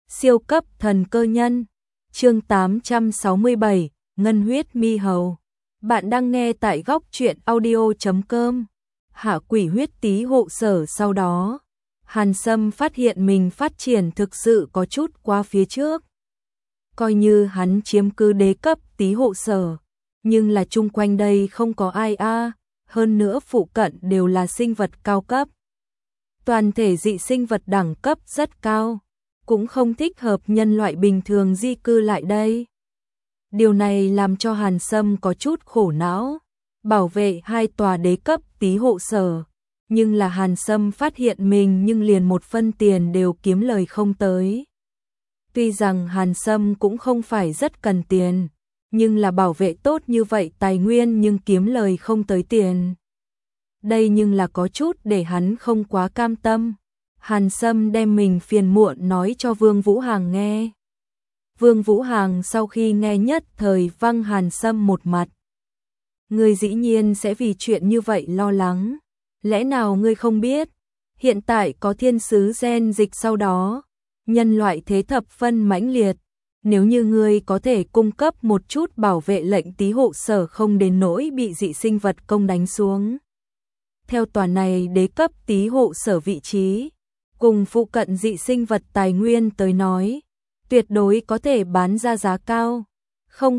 Siêu cấp thần cơ nhân. Chương 867, Ngân huyết mi hầu. Bạn đang nghe tại góc truyện audio.com. Hạ quỷ huyết tí hộ sở. Sau đó, Hàn Sâm phát hiện mình phát triển thực sự có chút quá phía trước. Coi như hắn chiếm cứ đế cấp tí hộ sở, nhưng là chung quanh đây không có ai hơn nữa phụ cận đều là sinh vật cao cấp. Toàn thể dị sinh vật đẳng cấp rất cao, cũng không thích hợp nhân loại bình thường di cư lại đây. Điều này làm cho Hàn Sâm có chút khổ não, bảo vệ hai tòa đế cấp tí hộ sở, nhưng là Hàn Sâm phát hiện mình nhưng liền một phân tiền đều kiếm lời không tới. Tuy rằng Hàn Sâm cũng không phải rất cần tiền, nhưng là bảo vệ tốt như vậy tài nguyên nhưng kiếm lời không tới tiền. Đây nhưng là có chút để hắn không quá cam tâm. Hàn Sâm đem mình phiền muộn nói cho Vương Vũ Hàng nghe. Vương Vũ Hàng sau khi nghe nhất thời văng Hàn Sâm một mặt. Ngươi dĩ nhiên sẽ vì chuyện như vậy lo lắng. Lẽ nào ngươi không biết, hiện tại có thiên sứ gen dịch sau đó, nhân loại thế thập phân mãnh liệt. Nếu như ngươi có thể cung cấp một chút bảo vệ lệnh tí hộ sở không đến nỗi bị dị sinh vật công đánh xuống. Theo tòa này đế cấp tí hộ sở vị trí, cùng phụ cận dị sinh vật tài nguyên tới nói, tuyệt đối có thể bán ra giá cao. Không,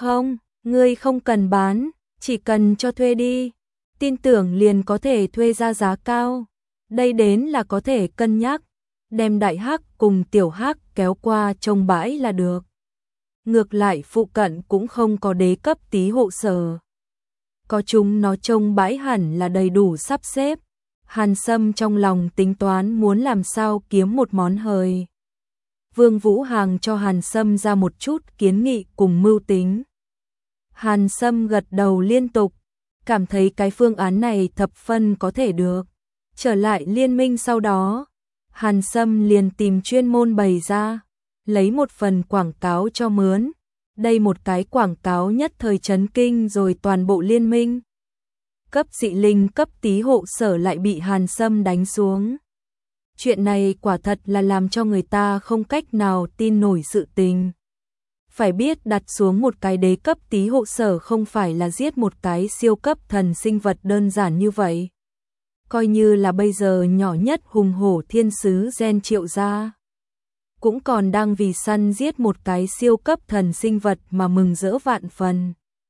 ngươi không cần bán, chỉ cần cho thuê đi, tin tưởng liền có thể thuê ra giá cao. Đây đến là có thể cân nhắc, đem đại hắc cùng tiểu hắc kéo qua trông bãi là được. Ngược lại phụ cận cũng không có đế cấp tí hộ sở. Có chúng nó trông bãi hẳn là đầy đủ sắp xếp. Hàn Sâm trong lòng tính toán muốn làm sao kiếm một món hời. Vương Vũ Hàng cho Hàn Sâm ra một chút kiến nghị cùng mưu tính. Hàn Sâm gật đầu liên tục, cảm thấy cái phương án này thập phân có thể được. Trở lại liên minh sau đó, Hàn Sâm liền tìm chuyên môn bày ra, lấy một phần quảng cáo cho mướn. Đây một cái quảng cáo nhất thời chấn kinh rồi toàn bộ liên minh. Cấp dị linh cấp tí hộ sở lại bị Hàn Sâm đánh xuống. Chuyện này quả thật là làm cho người ta không cách nào tin nổi sự tình. Phải biết đặt xuống một cái đế cấp tí hộ sở không phải là giết một cái siêu cấp thần sinh vật đơn giản như vậy. Coi như là bây giờ nhỏ nhất hùng hổ thiên sứ gen Triệu gia, cũng còn đang vì săn giết một cái siêu cấp thần sinh vật mà mừng rỡ vạn phần.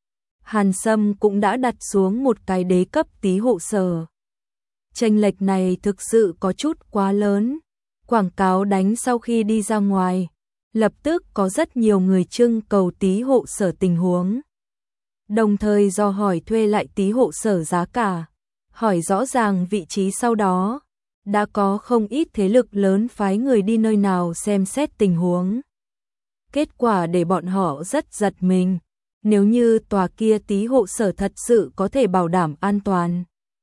Hàn Sâm cũng đã đặt xuống một cái đế cấp tí hộ sở. Chênh lệch này thực sự có chút quá lớn. Quảng cáo đánh sau khi đi ra ngoài, lập tức có rất nhiều người trưng cầu tí hộ sở tình huống. Đồng thời do hỏi thuê lại tí hộ sở giá cả, hỏi rõ ràng vị trí sau đó. Đã có không ít thế lực lớn phái người đi nơi nào xem xét tình huống. Kết quả để bọn họ rất giật mình. Nếu như tòa kia tí hộ sở thật sự có thể bảo đảm an toàn,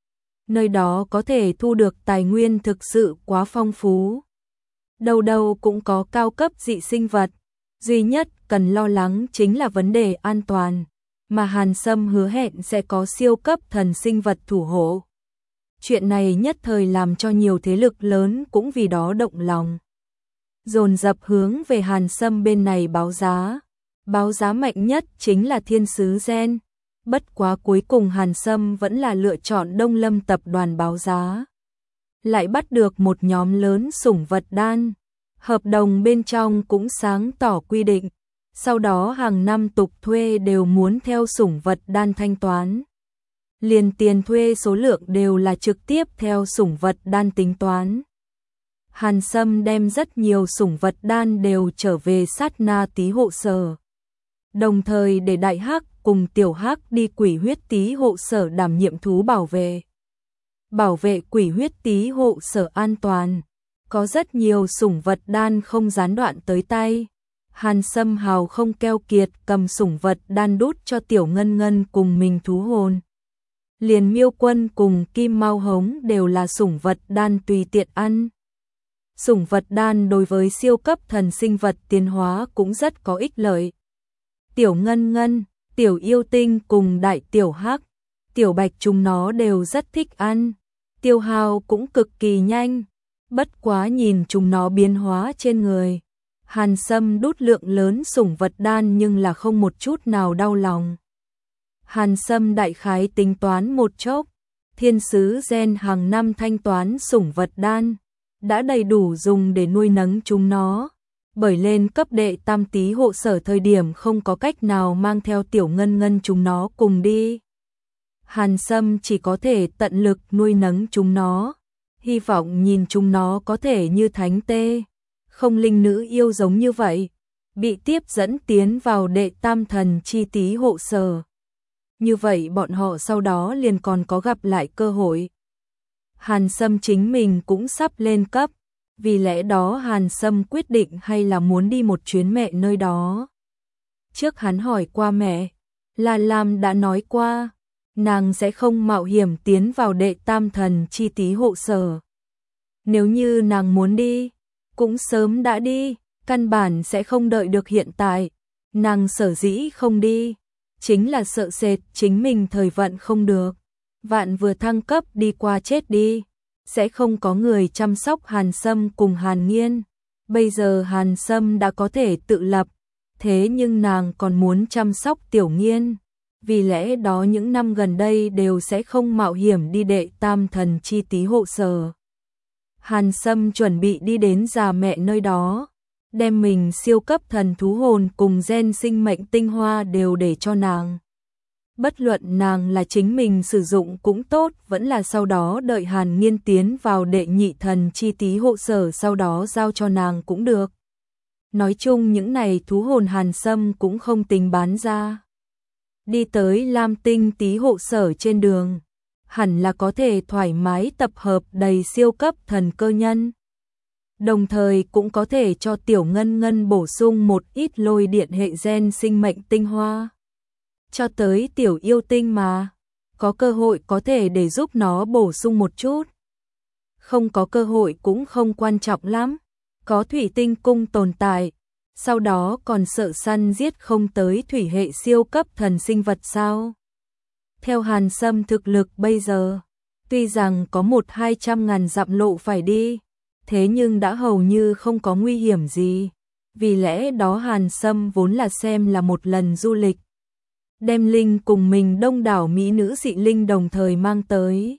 nơi đó có thể thu được tài nguyên thực sự quá phong phú. Đâu đâu cũng có cao cấp dị sinh vật, duy nhất cần lo lắng chính là vấn đề an toàn, mà Hàn Sâm hứa hẹn sẽ có siêu cấp thần sinh vật thủ hộ. Chuyện này nhất thời làm cho nhiều thế lực lớn cũng vì đó động lòng. Dồn dập hướng về Hàn Sâm bên này báo giá. Báo giá mạnh nhất chính là thiên sứ gen. Bất quá cuối cùng Hàn Sâm vẫn là lựa chọn Đông Lâm tập đoàn báo giá. Lại bắt được một nhóm lớn sủng vật đan. Hợp đồng bên trong cũng sáng tỏ quy định. Sau đó hàng năm tục thuê đều muốn theo sủng vật đan thanh toán. Liền tiền thuê số lượng đều là trực tiếp theo sủng vật đan tính toán. Hàn Sâm đem rất nhiều sủng vật đan đều trở về sát na tí hộ sở. Đồng thời để đại hắc cùng tiểu hắc đi quỷ huyết tí hộ sở đảm nhiệm thú bảo vệ. Bảo vệ quỷ huyết tí hộ sở an toàn. Có rất nhiều sủng vật đan không gián đoạn tới tay. Hàn Sâm hào không keo kiệt cầm sủng vật đan đút cho tiểu ngân ngân cùng mình thú hồn. Liền Miêu Quân cùng Kim Mao Hống đều là sủng vật đan tùy tiện ăn. Sủng vật đan đối với siêu cấp thần sinh vật tiến hóa cũng rất có ích lợi. Tiểu Ngân Ngân, Tiểu Yêu Tinh cùng Đại Tiểu Hắc, Tiểu Bạch chúng nó đều rất thích ăn. Tiêu hao cũng cực kỳ nhanh. Bất quá nhìn chúng nó biến hóa trên người, Hàn Sâm đút lượng lớn sủng vật đan nhưng là không một chút nào đau lòng. Hàn Sâm đại khái tính toán một chốc, thiên sứ gen hàng năm thanh toán sủng vật đan, đã đầy đủ dùng để nuôi nấng chúng nó. Bởi lên cấp đệ tam tý hộ sở thời điểm không có cách nào mang theo tiểu ngân ngân chúng nó cùng đi. Hàn Sâm chỉ có thể tận lực nuôi nấng chúng nó, hy vọng nhìn chúng nó có thể như thánh tê, không linh nữ yêu giống như vậy, bị tiếp dẫn tiến vào đệ tam thần chi tý hộ sở. Như vậy bọn họ sau đó liền còn có gặp lại cơ hội. Hàn Sâm chính mình cũng sắp lên cấp, vì lẽ đó Hàn Sâm quyết định hay là muốn đi một chuyến mẹ nơi đó. Trước hắn hỏi qua mẹ, là Lam đã nói qua, nàng sẽ không mạo hiểm tiến vào đệ tam thần chi tý hộ sở. Nếu như nàng muốn đi, cũng sớm đã đi, căn bản sẽ không đợi được hiện tại. Nàng sở dĩ không đi, chính là sợ sệt chính mình thời vận không được. Vạn vừa thăng cấp đi qua chết đi, sẽ không có người chăm sóc Hàn Sâm cùng Hàn Nghiên. Bây giờ Hàn Sâm đã có thể tự lập, thế nhưng nàng còn muốn chăm sóc Tiểu Nghiên. Vì lẽ đó những năm gần đây đều sẽ không mạo hiểm đi đệ tam thần chi tý hộ sở. Hàn Sâm chuẩn bị đi đến già mẹ nơi đó, đem mình siêu cấp thần thú hồn cùng gen sinh mệnh tinh hoa đều để cho nàng. Bất luận nàng là chính mình sử dụng cũng tốt, vẫn là sau đó đợi Hàn Nghiên tiến vào đệ nhị thần chi tý hộ sở sau đó giao cho nàng cũng được. Nói chung những này thú hồn Hàn Sâm cũng không tính bán ra. Đi tới Lam Tinh tý hộ sở trên đường, hẳn là có thể thoải mái tập hợp đầy siêu cấp thần cơ nhân. Đồng thời cũng có thể cho Tiểu Ngân Ngân bổ sung một ít lôi điện hệ gen sinh mệnh tinh hoa. Cho tới Tiểu Yêu Tinh mà, có cơ hội có thể để giúp nó bổ sung một chút. Không có cơ hội cũng không quan trọng lắm, có thủy tinh cung tồn tại, sau đó còn sợ săn giết không tới thủy hệ siêu cấp thần sinh vật sao. Theo Hàn Sâm thực lực bây giờ, tuy rằng có 1-200 ngàn dặm lộ phải đi, thế nhưng đã hầu như không có nguy hiểm gì. Vì lẽ đó Hàn Sâm vốn là xem là một lần du lịch. Đem Linh cùng mình đông đảo mỹ nữ dị Linh đồng thời mang tới.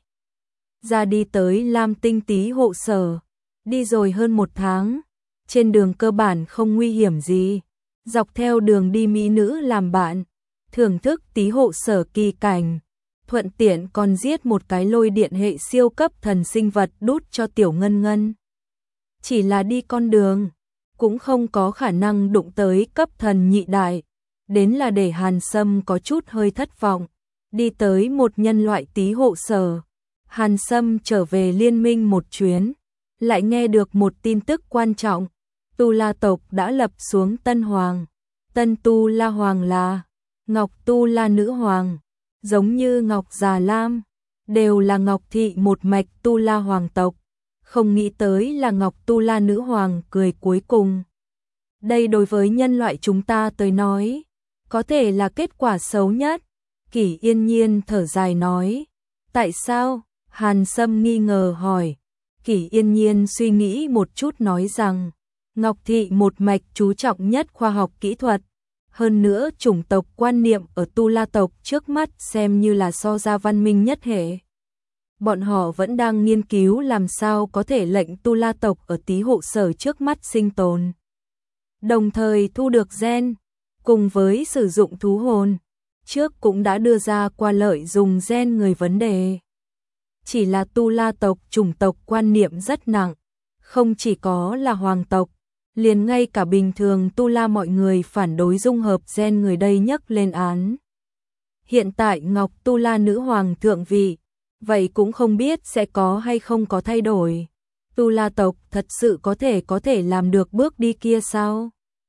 Ra đi tới Lam Tinh tý hộ sở, đi rồi hơn 1 tháng. Trên đường cơ bản không nguy hiểm gì, dọc theo đường đi mỹ nữ làm bạn, thưởng thức tý hộ sở kỳ cảnh, thuận tiện còn giết một cái lôi điện hệ siêu cấp thần sinh vật đút cho Tiểu Ngân Ngân. Chỉ là đi con đường, cũng không có khả năng đụng tới cấp thần nhị đại, đến là để Hàn Sâm có chút hơi thất vọng. Đi tới một nhân loại tý hộ sở, Hàn Sâm trở về liên minh một chuyến, lại nghe được một tin tức quan trọng. Tu La tộc đã lập xuống tân hoàng, tân Tu La hoàng là Ngọc Tu La nữ hoàng, giống như Ngọc Già Lam, đều là Ngọc thị một mạch Tu La hoàng tộc. Không nghĩ tới là Ngọc Tu La nữ hoàng cười cuối cùng. Đây đối với nhân loại chúng ta tới nói, có thể là kết quả xấu nhất. Kỷ Yên Nhiên thở dài nói. Tại sao? Hàn Sâm nghi ngờ hỏi. Kỷ Yên Nhiên suy nghĩ một chút nói rằng, Ngọc thị một mạch chú trọng nhất khoa học kỹ thuật. Hơn nữa chủng tộc quan niệm ở Tu La tộc trước mắt xem như là so ra văn minh nhất hệ. Bọn họ vẫn đang nghiên cứu làm sao có thể lệnh Tu La tộc ở tý hộ sở trước mắt sinh tồn. Đồng thời thu được gen, cùng với sử dụng thú hồn, trước cũng đã đưa ra qua lợi dùng gen người vấn đề. Chỉ là Tu La tộc chủng tộc quan niệm rất nặng, không chỉ có là hoàng tộc, liền ngay cả bình thường Tu La mọi người phản đối dung hợp gen người đây nhấc lên án. Hiện tại Ngọc Tu La nữ hoàng thượng vị, vậy cũng không biết sẽ có hay không có thay đổi. Tu La tộc thật sự có thể làm được bước đi kia sao?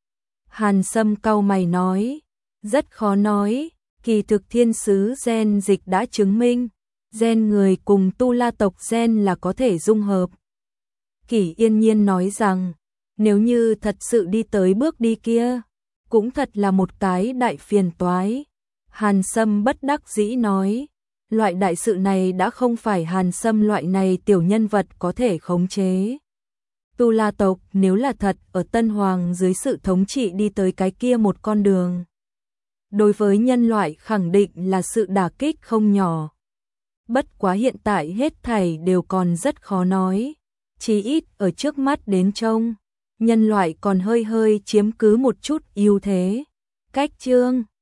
Hàn Sâm cau mày nói, rất khó nói, kỳ thực thiên sứ gen dịch đã chứng minh, gen người cùng Tu La tộc gen là có thể dung hợp. Kỷ Yên Nhiên nói rằng, nếu như thật sự đi tới bước đi kia, cũng thật là một cái đại phiền toái. Hàn Sâm bất đắc dĩ nói, loại đại sự này đã không phải Hàn Sâm loại này tiểu nhân vật có thể khống chế. Tu La tộc nếu là thật ở Tân Hoàng dưới sự thống trị đi tới cái kia một con đường, đối với nhân loại khẳng định là sự đả kích không nhỏ. Bất quá hiện tại hết thảy đều còn rất khó nói, chí ít ở trước mắt đến trông, nhân loại còn hơi hơi chiếm cứ một chút ưu thế. Cách chương